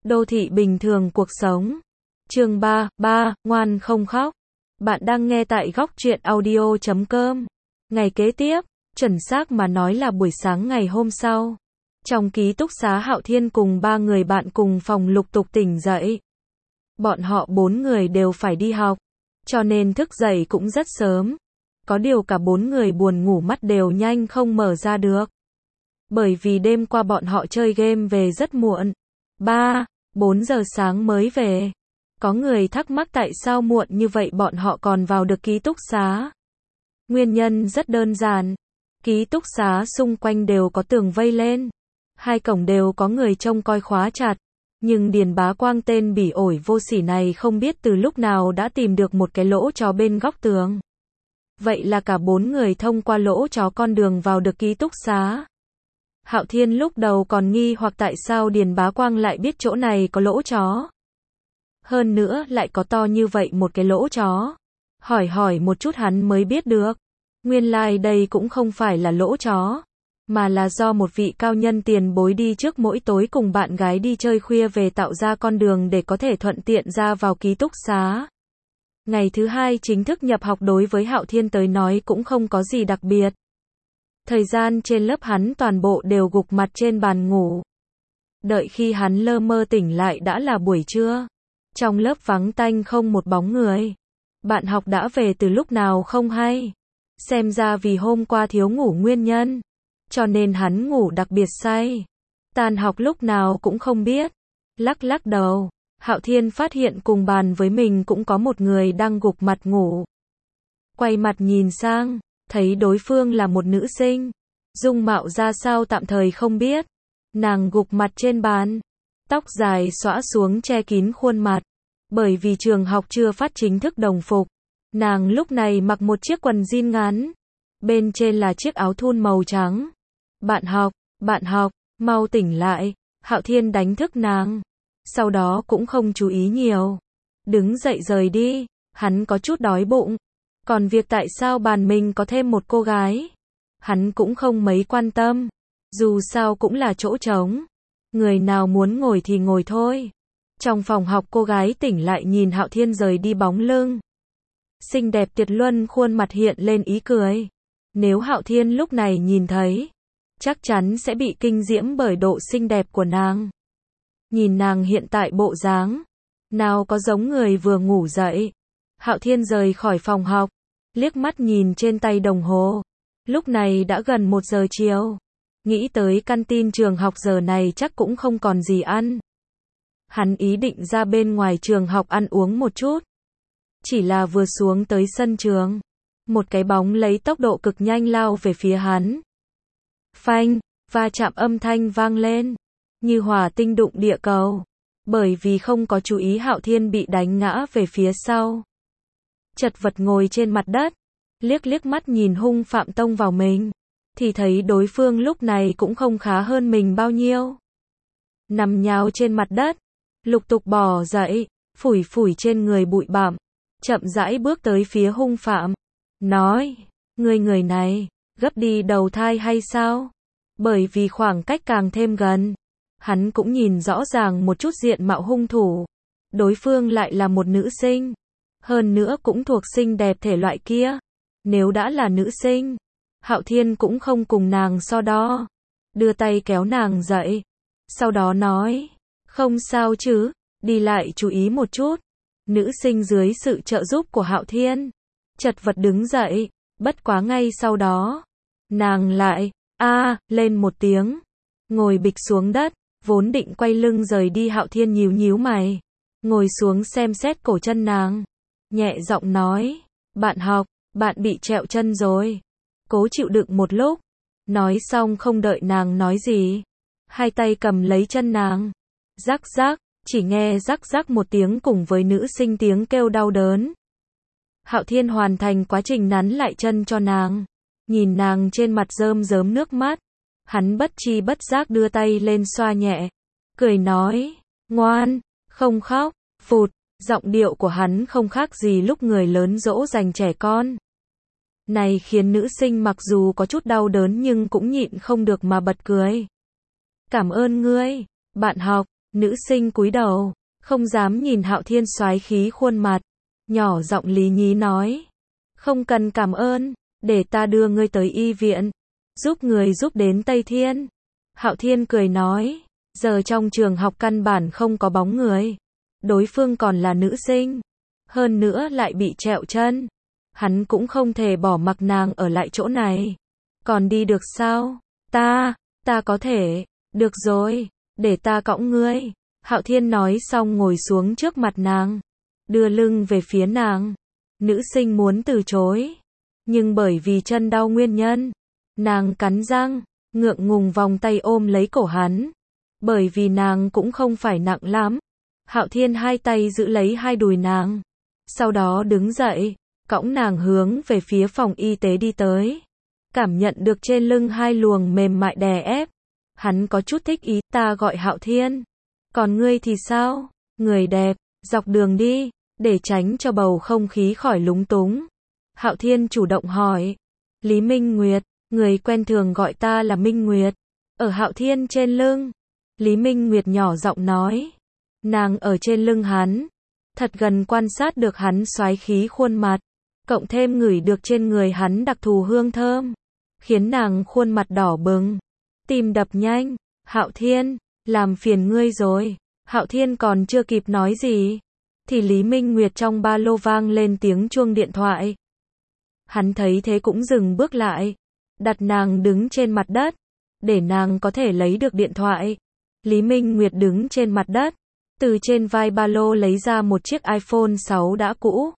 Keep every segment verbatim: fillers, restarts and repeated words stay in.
Đô thị bình thường cuộc sống. Chương ba, ba, ngoan không khóc. Bạn đang nghe tại góc truyện audio chấm com. Ngày kế tiếp, chuẩn xác mà nói là buổi sáng ngày hôm sau. Trong ký túc xá Hạo Thiên cùng ba người bạn cùng phòng lục tục tỉnh dậy. Bọn họ bốn người đều phải đi học, cho nên thức dậy cũng rất sớm. Có điều cả bốn người buồn ngủ mắt đều nhanh không mở ra được. Bởi vì đêm qua bọn họ chơi game về rất muộn. ba, bốn giờ sáng mới về. Có người thắc mắc tại sao muộn như vậy bọn họ còn vào được ký túc xá. Nguyên nhân rất đơn giản. Ký túc xá xung quanh đều có tường vây lên. Hai cổng đều có người trông coi khóa chặt. Nhưng Điền Bá Quang tên bỉ ổi vô sỉ này không biết từ lúc nào đã tìm được một cái lỗ chó bên góc tường. Vậy là cả bốn người thông qua lỗ chó con đường vào được ký túc xá. Hạo Thiên lúc đầu còn nghi hoặc tại sao Điền Bá Quang lại biết chỗ này có lỗ chó. Hơn nữa lại có to như vậy một cái lỗ chó. Hỏi hỏi một chút hắn mới biết được. Nguyên lai like đây cũng không phải là lỗ chó, mà là do một vị cao nhân tiền bối đi trước mỗi tối cùng bạn gái đi chơi khuya về tạo ra con đường để có thể thuận tiện ra vào ký túc xá. Ngày thứ hai chính thức nhập học đối với Hạo Thiên tới nói cũng không có gì đặc biệt. Thời gian trên lớp hắn toàn bộ đều gục mặt trên bàn ngủ. Đợi khi hắn lơ mơ tỉnh lại đã là buổi trưa. Trong lớp vắng tanh không một bóng người. Bạn học đã về từ lúc nào không hay. Xem ra vì hôm qua thiếu ngủ nguyên nhân. Cho nên hắn ngủ đặc biệt say. Tan học lúc nào cũng không biết. Lắc lắc đầu. Hạo Thiên phát hiện cùng bàn với mình cũng có một người đang gục mặt ngủ. Quay mặt nhìn sang, thấy đối phương là một nữ sinh. Dung mạo ra sao tạm thời không biết. Nàng gục mặt trên bàn. Tóc dài xõa xuống che kín khuôn mặt. Bởi vì trường học chưa phát chính thức đồng phục. Nàng lúc này mặc một chiếc quần jean ngắn. Bên trên là chiếc áo thun màu trắng. Bạn học, bạn học, mau tỉnh lại. Hạo Thiên đánh thức nàng. Sau đó cũng không chú ý nhiều. Đứng dậy rời đi. Hắn có chút đói bụng. Còn việc tại sao bàn mình có thêm một cô gái, hắn cũng không mấy quan tâm. Dù sao cũng là chỗ trống. Người nào muốn ngồi thì ngồi thôi. Trong phòng học cô gái tỉnh lại nhìn Hạo Thiên rời đi bóng lưng. Xinh đẹp tuyệt luân khuôn mặt hiện lên ý cười. Nếu Hạo Thiên lúc này nhìn thấy, chắc chắn sẽ bị kinh diễm bởi độ xinh đẹp của nàng. Nhìn nàng hiện tại bộ dáng, nào có giống người vừa ngủ dậy. Hạo Thiên rời khỏi phòng học, liếc mắt nhìn trên tay đồng hồ. Lúc này đã gần một giờ chiều. Nghĩ tới canteen trường học giờ này chắc cũng không còn gì ăn. Hắn ý định ra bên ngoài trường học ăn uống một chút. Chỉ là vừa xuống tới sân trường, một cái bóng lấy tốc độ cực nhanh lao về phía hắn. Phanh, va chạm âm thanh vang lên, như hỏa tinh đụng địa cầu. Bởi vì không có chú ý Hạo Thiên bị đánh ngã về phía sau. Chật vật ngồi trên mặt đất, liếc liếc mắt nhìn hung phạm tông vào mình, thì thấy đối phương lúc này cũng không khá hơn mình bao nhiêu. Nằm nhào trên mặt đất, lục tục bò dậy, phủi phủi trên người bụi bặm, chậm rãi bước tới phía hung phạm, nói, ngươi người này, gấp đi đầu thai hay sao? Bởi vì khoảng cách càng thêm gần, hắn cũng nhìn rõ ràng một chút diện mạo hung thủ. Đối phương lại là một nữ sinh, hơn nữa cũng thuộc xinh đẹp thể loại kia. Nếu đã là nữ sinh, Hạo Thiên cũng không cùng nàng so đo. Đưa tay kéo nàng dậy. Sau đó nói, không sao chứ, đi lại chú ý một chút. Nữ sinh dưới sự trợ giúp của Hạo Thiên, chật vật đứng dậy, bất quá ngay sau đó. Nàng lại, a lên một tiếng, ngồi bịch xuống đất, vốn định quay lưng rời đi Hạo Thiên nhíu nhíu mày. Ngồi xuống xem xét cổ chân nàng. Nhẹ giọng nói, bạn học, bạn bị trẹo chân rồi. Cố chịu đựng một lúc. Nói xong không đợi nàng nói gì. Hai tay cầm lấy chân nàng. Rắc rắc, chỉ nghe rắc rắc một tiếng cùng với nữ sinh tiếng kêu đau đớn. Hạo Thiên hoàn thành quá trình nắn lại chân cho nàng. Nhìn nàng trên mặt rơm rớm nước mắt. Hắn bất chi bất giác đưa tay lên xoa nhẹ. Cười nói, ngoan, không khóc, phụt. Giọng điệu của hắn không khác gì lúc người lớn dỗ dành trẻ con. Này khiến nữ sinh mặc dù có chút đau đớn nhưng cũng nhịn không được mà bật cười. Cảm ơn ngươi, bạn học. Nữ sinh cúi đầu, không dám nhìn Hạo Thiên soái khí khuôn mặt, nhỏ giọng lý nhí nói, không cần cảm ơn, để ta đưa ngươi tới y viện, giúp người giúp đến Tây Thiên. Hạo Thiên cười nói, giờ trong trường học căn bản không có bóng người, đối phương còn là nữ sinh, hơn nữa lại bị trẹo chân, hắn cũng không thể bỏ mặc nàng ở lại chỗ này. Còn đi được sao? Ta, ta có thể, được rồi, để ta cõng ngươi. Hạo Thiên nói xong ngồi xuống trước mặt nàng, đưa lưng về phía nàng. Nữ sinh muốn từ chối, nhưng bởi vì chân đau nguyên nhân, nàng cắn răng, ngượng ngùng vòng tay ôm lấy cổ hắn. Bởi vì nàng cũng không phải nặng lắm. Hạo Thiên hai tay giữ lấy hai đùi nàng, sau đó đứng dậy, cõng nàng hướng về phía phòng y tế đi tới. Cảm nhận được trên lưng hai luồng mềm mại đè ép, hắn có chút thích ý. Ta gọi Hạo Thiên, còn ngươi thì sao? Người đẹp, dọc đường đi, để tránh cho bầu không khí khỏi lúng túng. Hạo Thiên chủ động hỏi, Lý Minh Nguyệt, người quen thường gọi ta là Minh Nguyệt. Ở Hạo Thiên trên lưng, Lý Minh Nguyệt nhỏ giọng nói, nàng ở trên lưng hắn, thật gần quan sát được hắn soái khí khuôn mặt, cộng thêm ngửi được trên người hắn đặc thù hương thơm, khiến nàng khuôn mặt đỏ bừng, tim đập nhanh. Hạo Thiên, làm phiền ngươi rồi. Hạo Thiên còn chưa kịp nói gì, thì Lý Minh Nguyệt trong ba lô vang lên tiếng chuông điện thoại. Hắn thấy thế cũng dừng bước lại, đặt nàng đứng trên mặt đất, để nàng có thể lấy được điện thoại. Lý Minh Nguyệt đứng trên mặt đất, từ trên vai ba lô lấy ra một chiếc iPhone sáu đã cũ.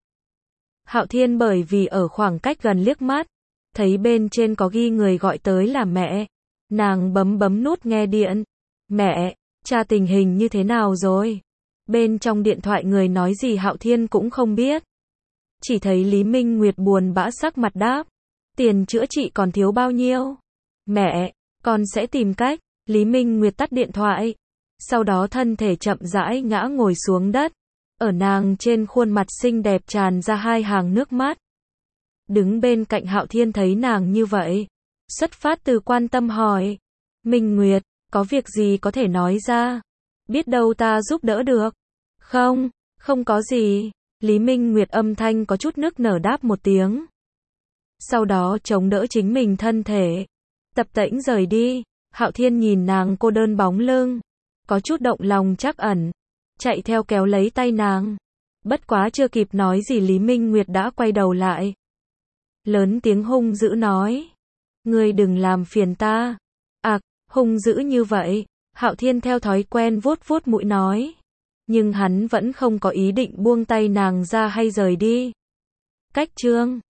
Hạo Thiên bởi vì ở khoảng cách gần liếc mắt, thấy bên trên có ghi người gọi tới là mẹ. Nàng bấm bấm nút nghe điện. Mẹ, cha tình hình như thế nào rồi? Bên trong điện thoại người nói gì Hạo Thiên cũng không biết. Chỉ thấy Lý Minh Nguyệt buồn bã sắc mặt đáp, tiền chữa trị còn thiếu bao nhiêu? Mẹ, con sẽ tìm cách. Lý Minh Nguyệt tắt điện thoại, sau đó thân thể chậm rãi ngã ngồi xuống đất. Ở nàng trên khuôn mặt xinh đẹp tràn ra hai hàng nước mắt. Đứng bên cạnh Hạo Thiên thấy nàng như vậy, xuất phát từ quan tâm hỏi, Minh Nguyệt, có việc gì có thể nói ra? Biết đâu ta giúp đỡ được. Không, không có gì. Lý Minh Nguyệt âm thanh có chút nức nở đáp một tiếng. Sau đó chống đỡ chính mình thân thể, tập tễnh rời đi. Hạo Thiên nhìn nàng cô đơn bóng lưng, có chút động lòng trắc ẩn, chạy theo kéo lấy tay nàng. Bất quá chưa kịp nói gì Lý Minh Nguyệt đã quay đầu lại, lớn tiếng hung dữ nói, ngươi đừng làm phiền ta. À, hung dữ như vậy. Hạo Thiên theo thói quen vuốt vuốt mũi nói, nhưng hắn vẫn không có ý định buông tay nàng ra hay rời đi. Cách chương